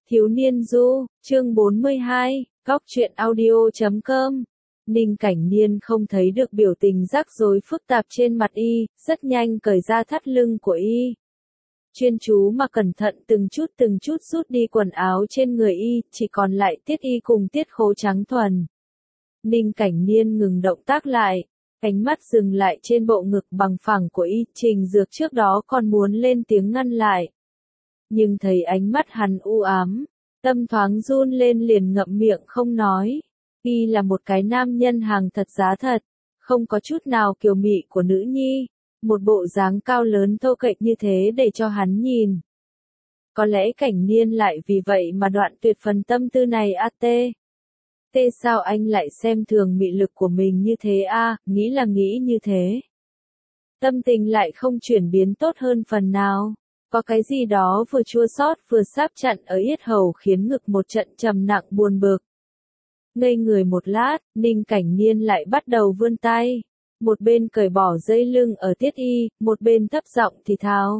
Thiếu niên du, chương 42, góc truyện audio.com. Ninh Cảnh Niên không thấy được biểu tình rắc rối phức tạp trên mặt y, rất nhanh cởi ra thắt lưng của y. Chuyên chú mà cẩn thận từng chút rút đi quần áo trên người y, chỉ còn lại tiết y cùng tiết khố trắng thuần. Ninh Cảnh Niên ngừng động tác lại, ánh mắt dừng lại trên bộ ngực bằng phẳng của y, Trình Dược trước đó còn muốn lên tiếng ngăn lại. Nhưng thấy ánh mắt hắn u ám, tâm thoáng run lên liền ngậm miệng không nói. Y là một cái nam nhân hàng thật giá thật, không có chút nào kiều mị của nữ nhi, một bộ dáng cao lớn thô kệch như thế để cho hắn nhìn. Có lẽ Cảnh Niên lại vì vậy mà đoạn tuyệt phần tâm tư này a tê. Tê sao anh lại xem thường mị lực của mình như thế a, nghĩ là nghĩ như thế. Tâm tình lại không chuyển biến tốt hơn phần nào. Có cái gì đó vừa chua xót vừa sáp chặn ở yết hầu khiến ngực một trận trầm nặng buồn bực. Ngây người một lát, Ninh Cảnh Niên lại bắt đầu vươn tay. Một bên cởi bỏ dây lưng ở tiết y, một bên thấp giọng thì thào.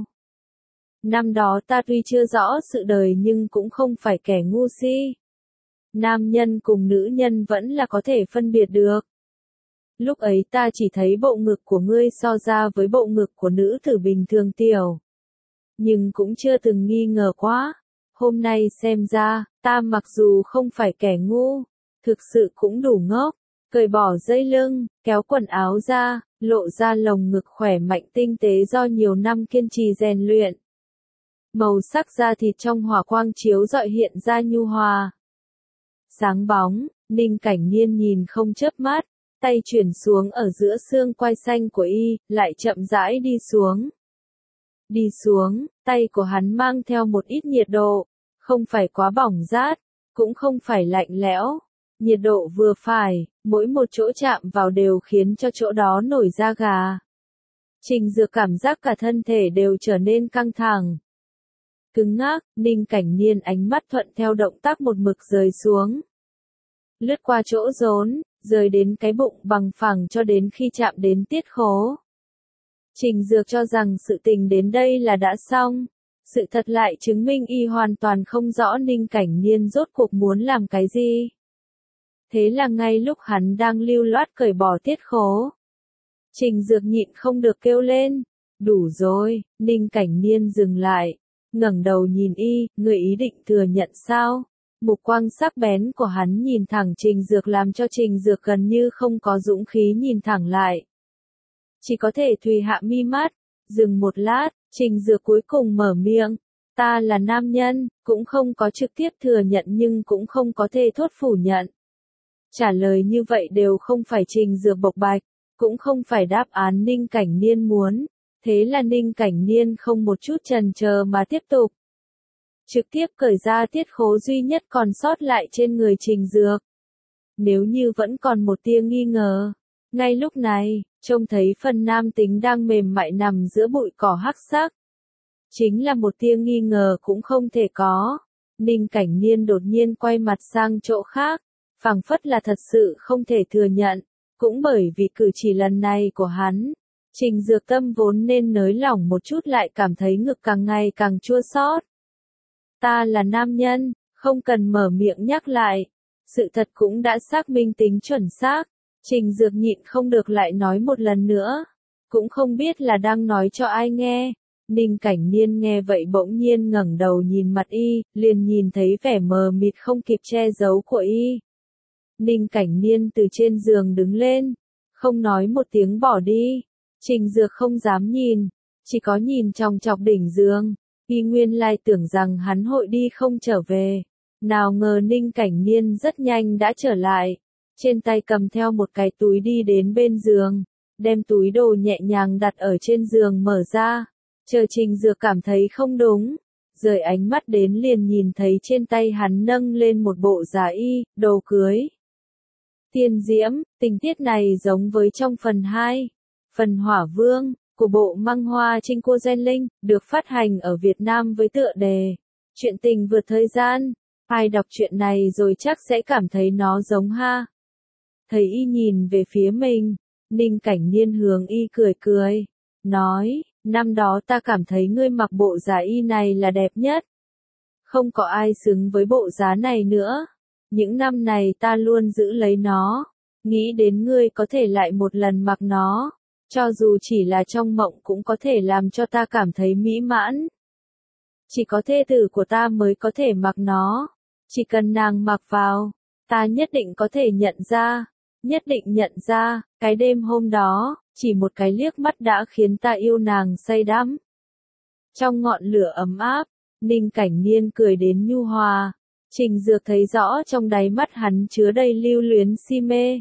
Năm đó ta tuy chưa rõ sự đời nhưng cũng không phải kẻ ngu si. Nam nhân cùng nữ nhân vẫn là có thể phân biệt được. Lúc ấy ta chỉ thấy bộ ngực của ngươi so ra với bộ ngực của nữ tử bình thường tiểu. Nhưng cũng chưa từng nghi ngờ quá. Hôm nay xem ra, ta mặc dù không phải kẻ ngu, thực sự cũng đủ ngốc. Cởi bỏ dây lưng, kéo quần áo ra, lộ ra lồng ngực khỏe mạnh tinh tế do nhiều năm kiên trì rèn luyện. Màu sắc da thịt trong hỏa quang chiếu rọi hiện ra nhu hòa. Sáng bóng, Ninh Cảnh Niên nhìn không chớp mắt, tay chuyển xuống ở giữa xương quai xanh của y, lại chậm rãi đi xuống. Đi xuống, tay của hắn mang theo một ít nhiệt độ, không phải quá bỏng rát, cũng không phải lạnh lẽo. Nhiệt độ vừa phải, mỗi một chỗ chạm vào đều khiến cho chỗ đó nổi da gà. Trình Dược cảm giác cả thân thể đều trở nên căng thẳng. Cứng ngắc, Ninh Cảnh Niên ánh mắt thuận theo động tác một mực rời xuống. Lướt qua chỗ rốn, rời đến cái bụng bằng phẳng cho đến khi chạm đến tiết khố. Trình Dược cho rằng sự tình đến đây là đã xong. Sự thật lại chứng minh y hoàn toàn không rõ Ninh Cảnh Niên rốt cuộc muốn làm cái gì. Thế là ngay lúc hắn đang lưu loát cởi bỏ tiết khố, Trình Dược nhịn không được kêu lên. Đủ rồi, Ninh Cảnh Niên dừng lại, ngẩng đầu nhìn y, người ý định thừa nhận sao? Mục quang sắc bén của hắn nhìn thẳng Trình Dược làm cho Trình Dược gần như không có dũng khí nhìn thẳng lại. Chỉ có thể thùy hạ mi mắt, dừng một lát, Trình Dược cuối cùng mở miệng. Ta là nam nhân, cũng không có trực tiếp thừa nhận nhưng cũng không có thể thốt phủ nhận. Trả lời như vậy đều không phải Trình Dược bộc bạch, cũng không phải đáp án Ninh Cảnh Niên muốn. Thế là Ninh Cảnh Niên không một chút chần chờ mà tiếp tục. Trực tiếp cởi ra tiết khố duy nhất còn sót lại trên người Trình Dược. Nếu như vẫn còn một tia nghi ngờ, ngay lúc này, trông thấy phần nam tính đang mềm mại nằm giữa bụi cỏ hắc sắc. Chính là một tia nghi ngờ cũng không thể có. Ninh Cảnh Niên đột nhiên quay mặt sang chỗ khác, phảng phất là thật sự không thể thừa nhận. Cũng bởi vì cử chỉ lần này của hắn, Trình Dược tâm vốn nên nới lỏng một chút lại cảm thấy ngực càng ngày càng chua xót. Ta là nam nhân, không cần mở miệng nhắc lại. Sự thật cũng đã xác minh tính chuẩn xác. Trình Dược nhịn không được lại nói một lần nữa. Cũng không biết là đang nói cho ai nghe. Ninh Cảnh Niên nghe vậy bỗng nhiên ngẩng đầu nhìn mặt y, liền nhìn thấy vẻ mờ mịt không kịp che giấu của y. Ninh Cảnh Niên từ trên giường đứng lên, không nói một tiếng bỏ đi. Trình Dược không dám nhìn, chỉ có nhìn chòng chọc đỉnh giường. Y nguyên lai tưởng rằng hắn hội đi không trở về. Nào ngờ Ninh Cảnh Niên rất nhanh đã trở lại. Trên tay cầm theo một cái túi đi đến bên giường, đem túi đồ nhẹ nhàng đặt ở trên giường mở ra. Chờ Trình Dược cảm thấy không đúng, rời ánh mắt đến liền nhìn thấy trên tay hắn nâng lên một bộ giả y, đồ cưới. Tiên diễm, tình tiết này giống với trong phần 2, phần Hỏa Vương, của bộ măng hoa Trinh Cô Gen Linh, được phát hành ở Việt Nam với tựa đề Chuyện tình vượt thời gian. Ai đọc chuyện này rồi chắc sẽ cảm thấy nó giống ha. Thấy y nhìn về phía mình, Ninh Cảnh Niên hướng y cười cười, nói, năm đó ta cảm thấy ngươi mặc bộ giả y này là đẹp nhất. Không có ai xứng với bộ giá này nữa. Những năm này ta luôn giữ lấy nó. Nghĩ đến ngươi có thể lại một lần mặc nó. Cho dù chỉ là trong mộng cũng có thể làm cho ta cảm thấy mỹ mãn. Chỉ có thê tử của ta mới có thể mặc nó. Chỉ cần nàng mặc vào, ta nhất định có thể nhận ra. Nhất định nhận ra, cái đêm hôm đó, chỉ một cái liếc mắt đã khiến ta yêu nàng say đắm. Trong ngọn lửa ấm áp, Ninh Cảnh Niên cười đến nhu hòa. Trình Dược thấy rõ trong đáy mắt hắn chứa đầy lưu luyến si mê.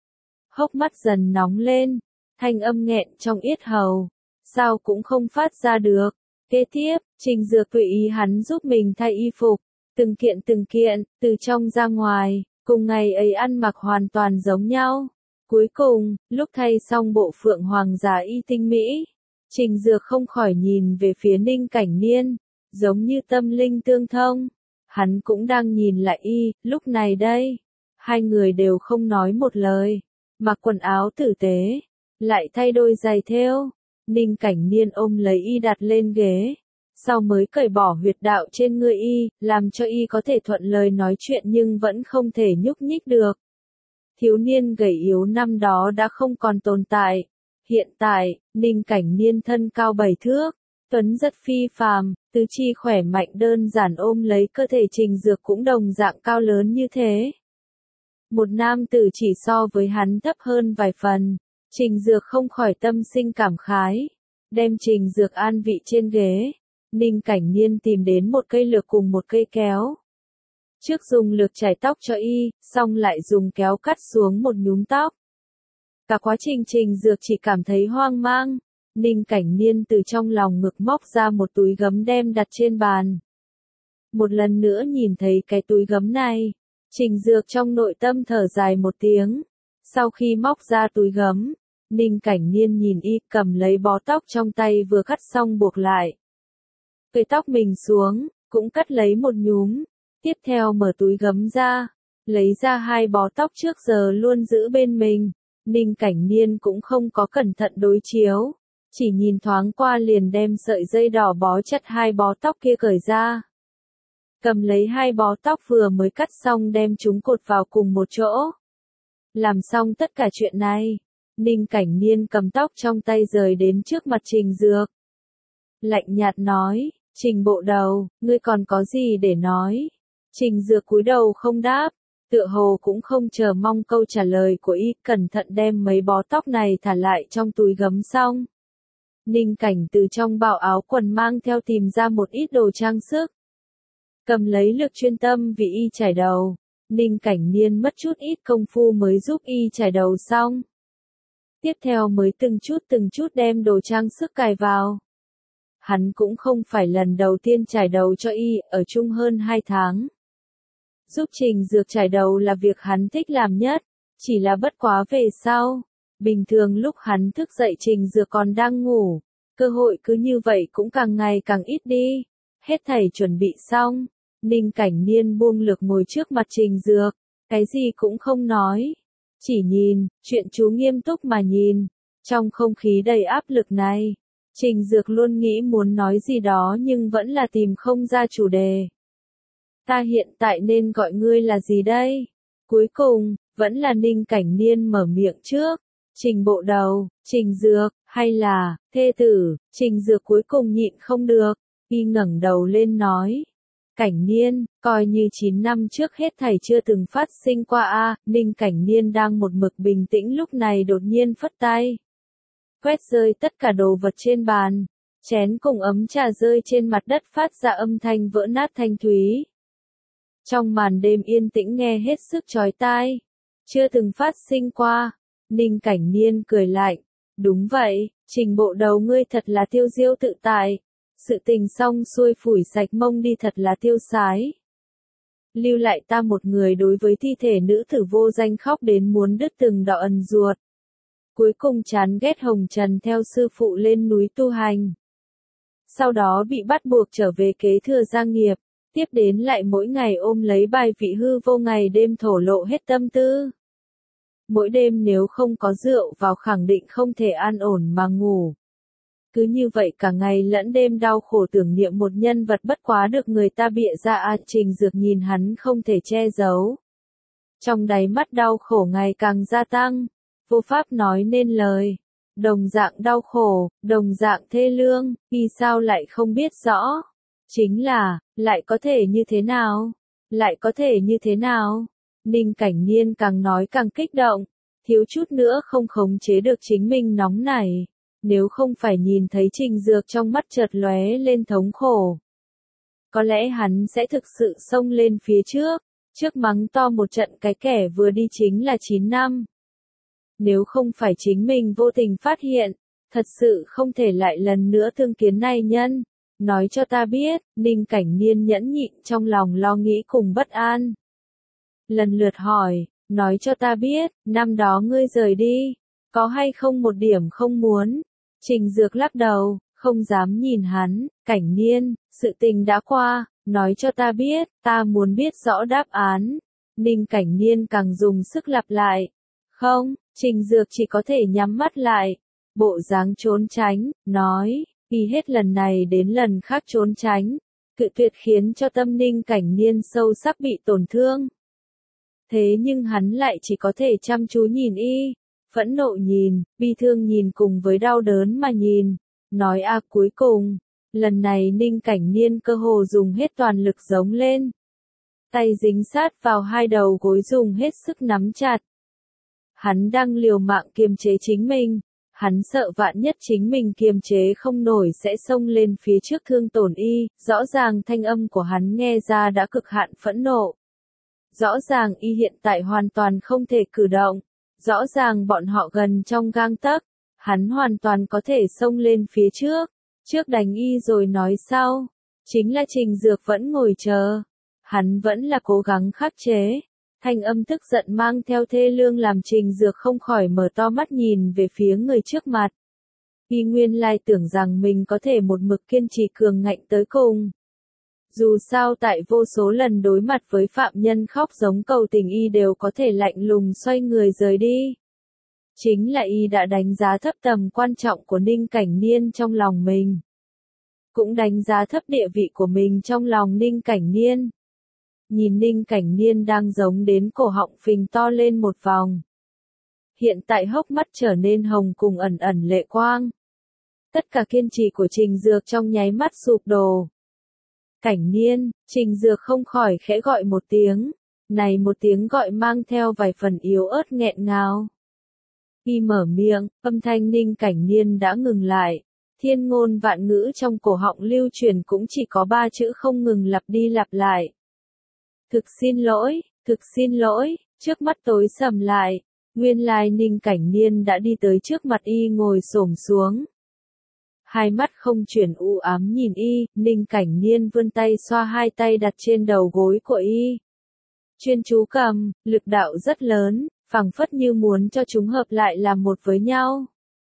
Hốc mắt dần nóng lên, thanh âm nghẹn trong yết hầu, sao cũng không phát ra được. Kế tiếp, Trình Dược tùy ý hắn giúp mình thay y phục, từng kiện, từ trong ra ngoài, cùng ngày ấy ăn mặc hoàn toàn giống nhau. Cuối cùng, lúc thay xong bộ phượng hoàng giả y tinh mỹ, Trình Dược không khỏi nhìn về phía Ninh Cảnh Niên, giống như tâm linh tương thông. Hắn cũng đang nhìn lại y, lúc này đây. Hai người đều không nói một lời, mặc quần áo tử tế, lại thay đôi giày thêu. Ninh Cảnh Niên ôm lấy y đặt lên ghế, sau mới cởi bỏ huyệt đạo trên người y, làm cho y có thể thuận lời nói chuyện nhưng vẫn không thể nhúc nhích được. Thiếu niên gầy yếu năm đó đã không còn tồn tại. Hiện tại, Ninh Cảnh Niên thân cao 7 thước, tuấn rất phi phàm, tứ chi khỏe mạnh đơn giản ôm lấy cơ thể Trình Dược cũng đồng dạng cao lớn như thế. Một nam tử chỉ so với hắn thấp hơn vài phần, Trình Dược không khỏi tâm sinh cảm khái, đem Trình Dược an vị trên ghế. Ninh Cảnh Niên tìm đến một cây lược cùng một cây kéo. Trước dùng lược chải tóc cho y, xong lại dùng kéo cắt xuống một nhúm tóc. Cả quá trình Trình Dược chỉ cảm thấy hoang mang. Ninh Cảnh Niên từ trong lòng ngực móc ra một túi gấm đem đặt trên bàn. Một lần nữa nhìn thấy cái túi gấm này, Trình Dược trong nội tâm thở dài một tiếng. Sau khi móc ra túi gấm, Ninh Cảnh Niên nhìn y cầm lấy bó tóc trong tay vừa cắt xong buộc lại. Cởi tóc mình xuống, cũng cắt lấy một nhúm. Tiếp theo mở túi gấm ra, lấy ra hai bó tóc trước giờ luôn giữ bên mình. Ninh Cảnh Niên cũng không có cẩn thận đối chiếu, chỉ nhìn thoáng qua liền đem sợi dây đỏ bó chặt hai bó tóc kia cởi ra. Cầm lấy hai bó tóc vừa mới cắt xong đem chúng cột vào cùng một chỗ. Làm xong tất cả chuyện này, Ninh Cảnh Niên cầm tóc trong tay rời đến trước mặt Trình Dược. Lạnh nhạt nói, Trình bộ đầu, ngươi còn có gì để nói? Trình Dược cúi đầu không đáp, tựa hồ cũng không chờ mong câu trả lời của y, cẩn thận đem mấy bó tóc này thả lại trong túi gấm xong. Ninh Cảnh từ trong bao áo quần mang theo tìm ra một ít đồ trang sức. Cầm lấy lược chuyên tâm vì y chải đầu, Ninh Cảnh Niên mất chút ít công phu mới giúp y chải đầu xong. Tiếp theo mới từng chút đem đồ trang sức cài vào. Hắn cũng không phải lần đầu tiên chải đầu cho y, ở chung hơn 2 tháng. Giúp Trình Dược chải đầu là việc hắn thích làm nhất, chỉ là bất quá về sau. Bình thường lúc hắn thức dậy Trình Dược còn đang ngủ, cơ hội cứ như vậy cũng càng ngày càng ít đi. Hết thảy chuẩn bị xong, Ninh Cảnh Niên buông lược ngồi trước mặt Trình Dược, cái gì cũng không nói. Chỉ nhìn, chuyện chú nghiêm túc mà nhìn. Trong không khí đầy áp lực này, Trình Dược luôn nghĩ muốn nói gì đó nhưng vẫn là tìm không ra chủ đề. Ta hiện tại nên gọi ngươi là gì đây? Cuối cùng, vẫn là Ninh Cảnh Niên mở miệng trước. Trình bộ đầu, Trình Dược, hay là, thê tử? Trình Dược cuối cùng nhịn không được, y ngẩng đầu lên nói. Cảnh Niên, coi như 9 năm trước hết thảy chưa từng phát sinh qua a. Ninh Cảnh Niên đang một mực bình tĩnh lúc này đột nhiên phất tay. Quét rơi tất cả đồ vật trên bàn, chén cùng ấm trà rơi trên mặt đất phát ra âm thanh vỡ nát thanh thúy. Trong màn đêm yên tĩnh nghe hết sức chói tai. Chưa từng phát sinh qua. Ninh Cảnh Niên cười lạnh. Đúng vậy, Trình bộ đầu ngươi thật là tiêu diêu tự tại. Sự tình xong xuôi phủi sạch mông đi thật là tiêu sái. Lưu lại ta một người đối với thi thể nữ tử vô danh khóc đến muốn đứt từng đạo ẩn ruột. Cuối cùng chán ghét hồng trần theo sư phụ lên núi tu hành. Sau đó bị bắt buộc trở về kế thừa gia nghiệp. Tiếp đến lại mỗi ngày ôm lấy bài vị hư vô ngày đêm thổ lộ hết tâm tư. Mỗi đêm nếu không có rượu vào khẳng định không thể an ổn mà ngủ. Cứ như vậy cả ngày lẫn đêm đau khổ tưởng niệm một nhân vật bất quá được người ta bịa ra. Trình Dược nhìn hắn không thể che giấu. Trong đáy mắt đau khổ ngày càng gia tăng, vô pháp nói nên lời. Đồng dạng đau khổ, đồng dạng thê lương, vì sao lại không biết rõ? Chính là, lại có thể như thế nào? Lại có thể như thế nào? Ninh Cảnh Niên càng nói càng kích động, thiếu chút nữa không khống chế được chính mình nóng nảy. Nếu không phải nhìn thấy Trình Dược trong mắt chợt lóe lên thống khổ, có lẽ hắn sẽ thực sự xông lên phía trước mắng to một trận cái kẻ vừa đi chính là 9 năm. Nếu không phải chính mình vô tình phát hiện, thật sự không thể lại lần nữa thương kiến này nhân. Nói cho ta biết, Ninh Cảnh Niên nhẫn nhịn trong lòng lo nghĩ cùng bất an. Lần lượt hỏi, nói cho ta biết, năm đó ngươi rời đi, có hay không một điểm không muốn? Trình Dược lắc đầu, không dám nhìn hắn. Cảnh Niên, sự tình đã qua, nói cho ta biết, ta muốn biết rõ đáp án. Ninh Cảnh Niên càng dùng sức lặp lại. Không, Trình Dược chỉ có thể nhắm mắt lại, bộ dáng trốn tránh, nói, vì hết lần này đến lần khác trốn tránh, cự tuyệt khiến cho tâm Ninh Cảnh Niên sâu sắc bị tổn thương. Thế nhưng hắn lại chỉ có thể chăm chú nhìn y, phẫn nộ nhìn, bi thương nhìn cùng với đau đớn mà nhìn, nói cuối cùng, lần này Ninh Cảnh Niên cơ hồ dùng hết toàn lực giống lên. Tay dính sát vào hai đầu gối dùng hết sức nắm chặt. Hắn đang liều mạng kiềm chế chính mình, hắn sợ vạn nhất chính mình kiềm chế không nổi sẽ xông lên phía trước thương tổn y, rõ ràng thanh âm của hắn nghe ra đã cực hạn phẫn nộ. Rõ ràng y hiện tại hoàn toàn không thể cử động, rõ ràng bọn họ gần trong gang tấc, hắn hoàn toàn có thể xông lên phía trước đánh y rồi nói sau. Chính là Trình Dược vẫn ngồi chờ, hắn vẫn là cố gắng khắc chế. Thanh âm tức giận mang theo thê lương làm Trình Dược không khỏi mở to mắt nhìn về phía người trước mặt. Y nguyên lai tưởng rằng mình có thể một mực kiên trì cường ngạnh tới cùng. Dù sao tại vô số lần đối mặt với phạm nhân khóc giống cầu tình y đều có thể lạnh lùng xoay người rời đi. Chính là y đã đánh giá thấp tầm quan trọng của Ninh Cảnh Niên trong lòng mình. Cũng đánh giá thấp địa vị của mình trong lòng Ninh Cảnh Niên. Nhìn Ninh Cảnh Niên đang giống đến cổ họng phình to lên một vòng. Hiện tại hốc mắt trở nên hồng cùng ẩn ẩn lệ quang. Tất cả kiên trì của Trình Dược trong nháy mắt sụp đổ. Cảnh Niên, Trình Dược không khỏi khẽ gọi một tiếng. Này một tiếng gọi mang theo vài phần yếu ớt nghẹn ngào. Khi mở miệng, âm thanh Ninh Cảnh Niên đã ngừng lại. Thiên ngôn vạn ngữ trong cổ họng lưu truyền cũng chỉ có 3 chữ không ngừng lặp đi lặp lại. Thực xin lỗi, trước mắt tối sầm lại, nguyên lai Ninh Cảnh Niên đã đi tới trước mặt y ngồi xổm xuống. Hai mắt không chuyển u ám nhìn y, Ninh Cảnh Niên vươn tay xoa hai tay đặt trên đầu gối của y. Chuyên chú cầm, lực đạo rất lớn, phảng phất như muốn cho chúng hợp lại làm một với nhau.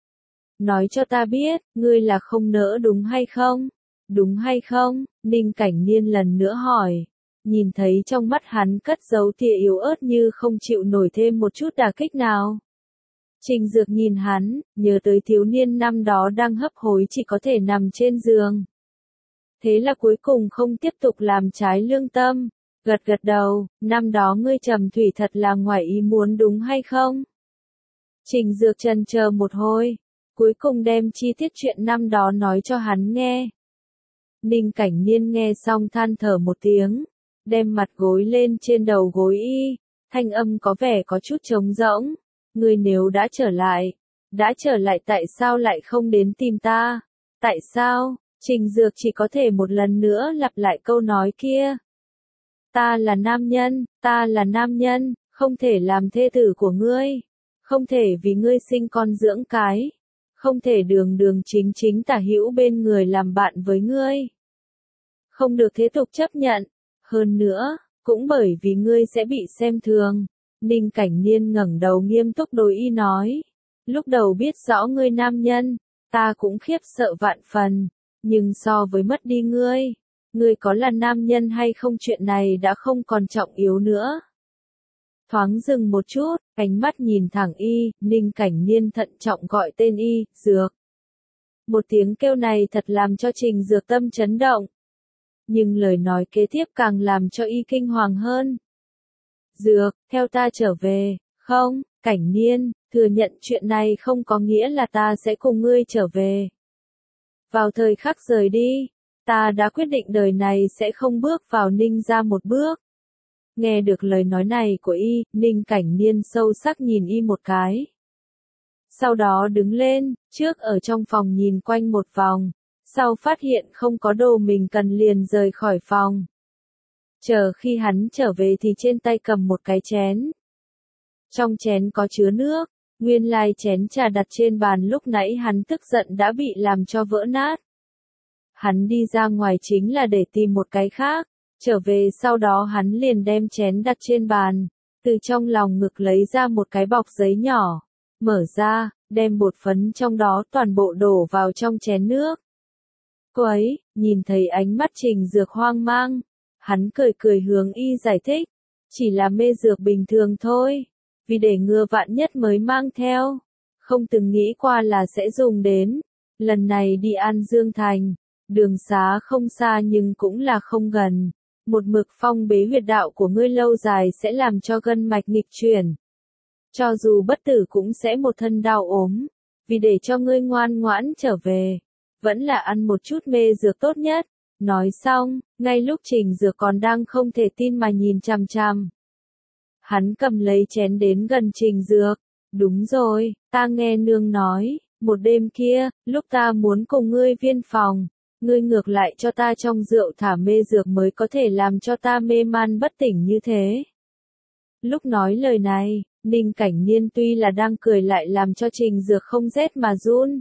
Nói cho ta biết, ngươi là không nỡ đúng hay không? Đúng hay không? Ninh Cảnh Niên lần nữa hỏi. Nhìn thấy trong mắt hắn cất giấu tia yếu ớt như không chịu nổi thêm một chút đả kích nào. Trình Dược nhìn hắn, nhớ tới thiếu niên năm đó đang hấp hối chỉ có thể nằm trên giường. Thế là cuối cùng không tiếp tục làm trái lương tâm, gật đầu, năm đó ngươi trầm thủy thật là ngoài ý muốn đúng hay không? Trình Dược chần chờ một hồi, cuối cùng đem chi tiết chuyện năm đó nói cho hắn nghe. Ninh Cảnh Niên nghe xong than thở một tiếng, đem mặt gối lên trên đầu gối y, thanh âm có vẻ có chút trống rỗng. Ngươi nếu đã trở lại tại sao lại không đến tìm ta? Tại sao? Trình Dược chỉ có thể một lần nữa lặp lại câu nói kia. Ta là nam nhân, không thể làm thê tử của ngươi, không thể vì ngươi sinh con dưỡng cái, không thể đường chính tả hữu bên người làm bạn với ngươi. Không được thế tục chấp nhận, hơn nữa, cũng bởi vì ngươi sẽ bị xem thường. Ninh Cảnh Niên ngẩng đầu nghiêm túc đối y nói, lúc đầu biết rõ ngươi nam nhân, ta cũng khiếp sợ vạn phần, nhưng so với mất đi ngươi có là nam nhân hay không chuyện này đã không còn trọng yếu nữa. Thoáng dừng một chút, ánh mắt nhìn thẳng y, Ninh Cảnh Niên thận trọng gọi tên y, Dược. Một tiếng kêu này thật làm cho Trình Dược tâm chấn động. Nhưng lời nói kế tiếp càng làm cho y kinh hoàng hơn. Dược, theo ta trở về, không, Cảnh Niên, thừa nhận chuyện này không có nghĩa là ta sẽ cùng ngươi trở về. Vào thời khắc rời đi, ta đã quyết định đời này sẽ không bước vào Ninh gia một bước. Nghe được lời nói này của y, Ninh Cảnh Niên sâu sắc nhìn y một cái. Sau đó đứng lên, trước ở trong phòng nhìn quanh một vòng, sau phát hiện không có đồ mình cần liền rời khỏi phòng. Chờ khi hắn trở về thì trên tay cầm một cái chén. Trong chén có chứa nước, nguyên lai chén trà đặt trên bàn lúc nãy hắn tức giận đã bị làm cho vỡ nát. Hắn đi ra ngoài chính là để tìm một cái khác, trở về sau đó hắn liền đem chén đặt trên bàn, từ trong lòng ngực lấy ra một cái bọc giấy nhỏ, mở ra, đem bột phấn trong đó toàn bộ đổ vào trong chén nước. Cô ấy, nhìn thấy ánh mắt Trình Dược hoang mang, hắn cười cười hướng y giải thích, chỉ là mê dược bình thường thôi, vì để ngừa vạn nhất mới mang theo, không từng nghĩ qua là sẽ dùng đến. Lần này đi An Dương Thành, đường xá không xa nhưng cũng là không gần, một mực phong bế huyệt đạo của ngươi lâu dài sẽ làm cho gân mạch nghịch chuyển. Cho dù bất tử cũng sẽ một thân đau ốm, vì để cho ngươi ngoan ngoãn trở về, vẫn là ăn một chút mê dược tốt nhất. Nói xong, ngay lúc Trình Dược còn đang không thể tin mà nhìn chằm chằm. Hắn cầm lấy chén đến gần Trình Dược. Đúng rồi, ta nghe nương nói, một đêm kia, lúc ta muốn cùng ngươi viên phòng, ngươi ngược lại cho ta trong rượu thả mê dược mới có thể làm cho ta mê man bất tỉnh như thế. Lúc nói lời này, Ninh Cảnh Niên tuy là đang cười lại làm cho Trình Dược không rét mà run.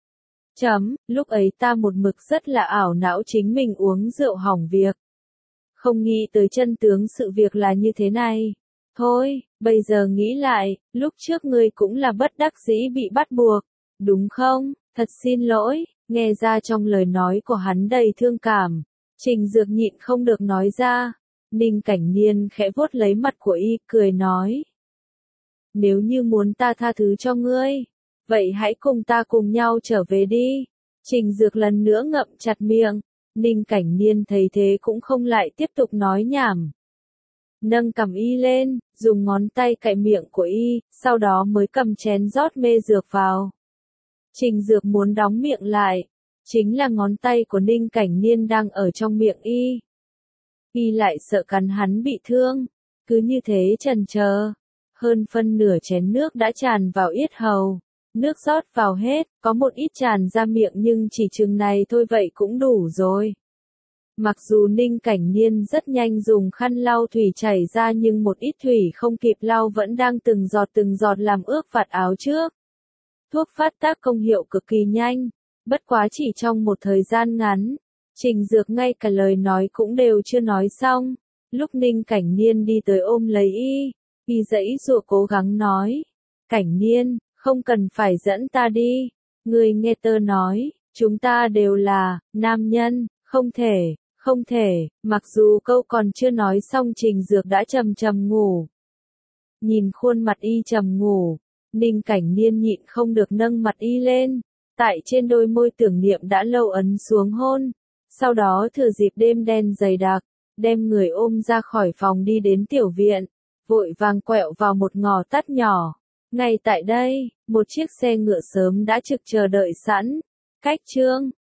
Lúc ấy ta một mực rất là ảo não chính mình uống rượu hỏng việc. Không nghĩ tới chân tướng sự việc là như thế này. Thôi, bây giờ nghĩ lại, lúc trước ngươi cũng là bất đắc dĩ bị bắt buộc, đúng không? Thật xin lỗi, nghe ra trong lời nói của hắn đầy thương cảm. Trình Dược nhịn không được nói ra. Ninh Cảnh Niên khẽ vuốt lấy mặt của y, cười nói. Nếu như muốn ta tha thứ cho ngươi, vậy hãy cùng ta cùng nhau trở về đi. Trình Dược lần nữa ngậm chặt miệng. Ninh Cảnh Niên thấy thế cũng không lại tiếp tục nói nhảm. Nâng cầm y lên, dùng ngón tay cạy miệng của y, sau đó mới cầm chén rót mê dược vào. Trình Dược muốn đóng miệng lại, chính là ngón tay của Ninh Cảnh Niên đang ở trong miệng y. Y lại sợ cắn hắn bị thương, cứ như thế chần chờ. Hơn phân nửa chén nước đã tràn vào yết hầu, nước rót vào hết, có một ít tràn ra miệng nhưng chỉ chừng này thôi vậy cũng đủ rồi. Mặc dù Ninh Cảnh Niên rất nhanh dùng khăn lau thủy chảy ra nhưng một ít thủy không kịp lau vẫn đang từng giọt làm ướt vạt áo trước. Thuốc phát tác công hiệu cực kỳ nhanh, bất quá chỉ trong một thời gian ngắn, Trình Dược ngay cả lời nói cũng đều chưa nói xong, lúc Ninh Cảnh Niên đi tới ôm lấy y giãy giụa cố gắng nói, Cảnh Niên, không cần phải dẫn ta đi, ngươi nghe tớ nói, chúng ta đều là nam nhân, không thể, mặc dù câu còn chưa nói xong Trình Dược đã trầm ngủ. Nhìn khuôn mặt y trầm ngủ, Ninh Cảnh Niên nhịn không được nâng mặt y lên, tại trên đôi môi tưởng niệm đã lâu ấn xuống hôn, sau đó thừa dịp đêm đen dày đặc, đem người ôm ra khỏi phòng đi đến tiểu viện, vội vàng quẹo vào một ngõ tắt nhỏ. Ngay tại đây, một chiếc xe ngựa sớm đã trực chờ đợi sẵn, cách chương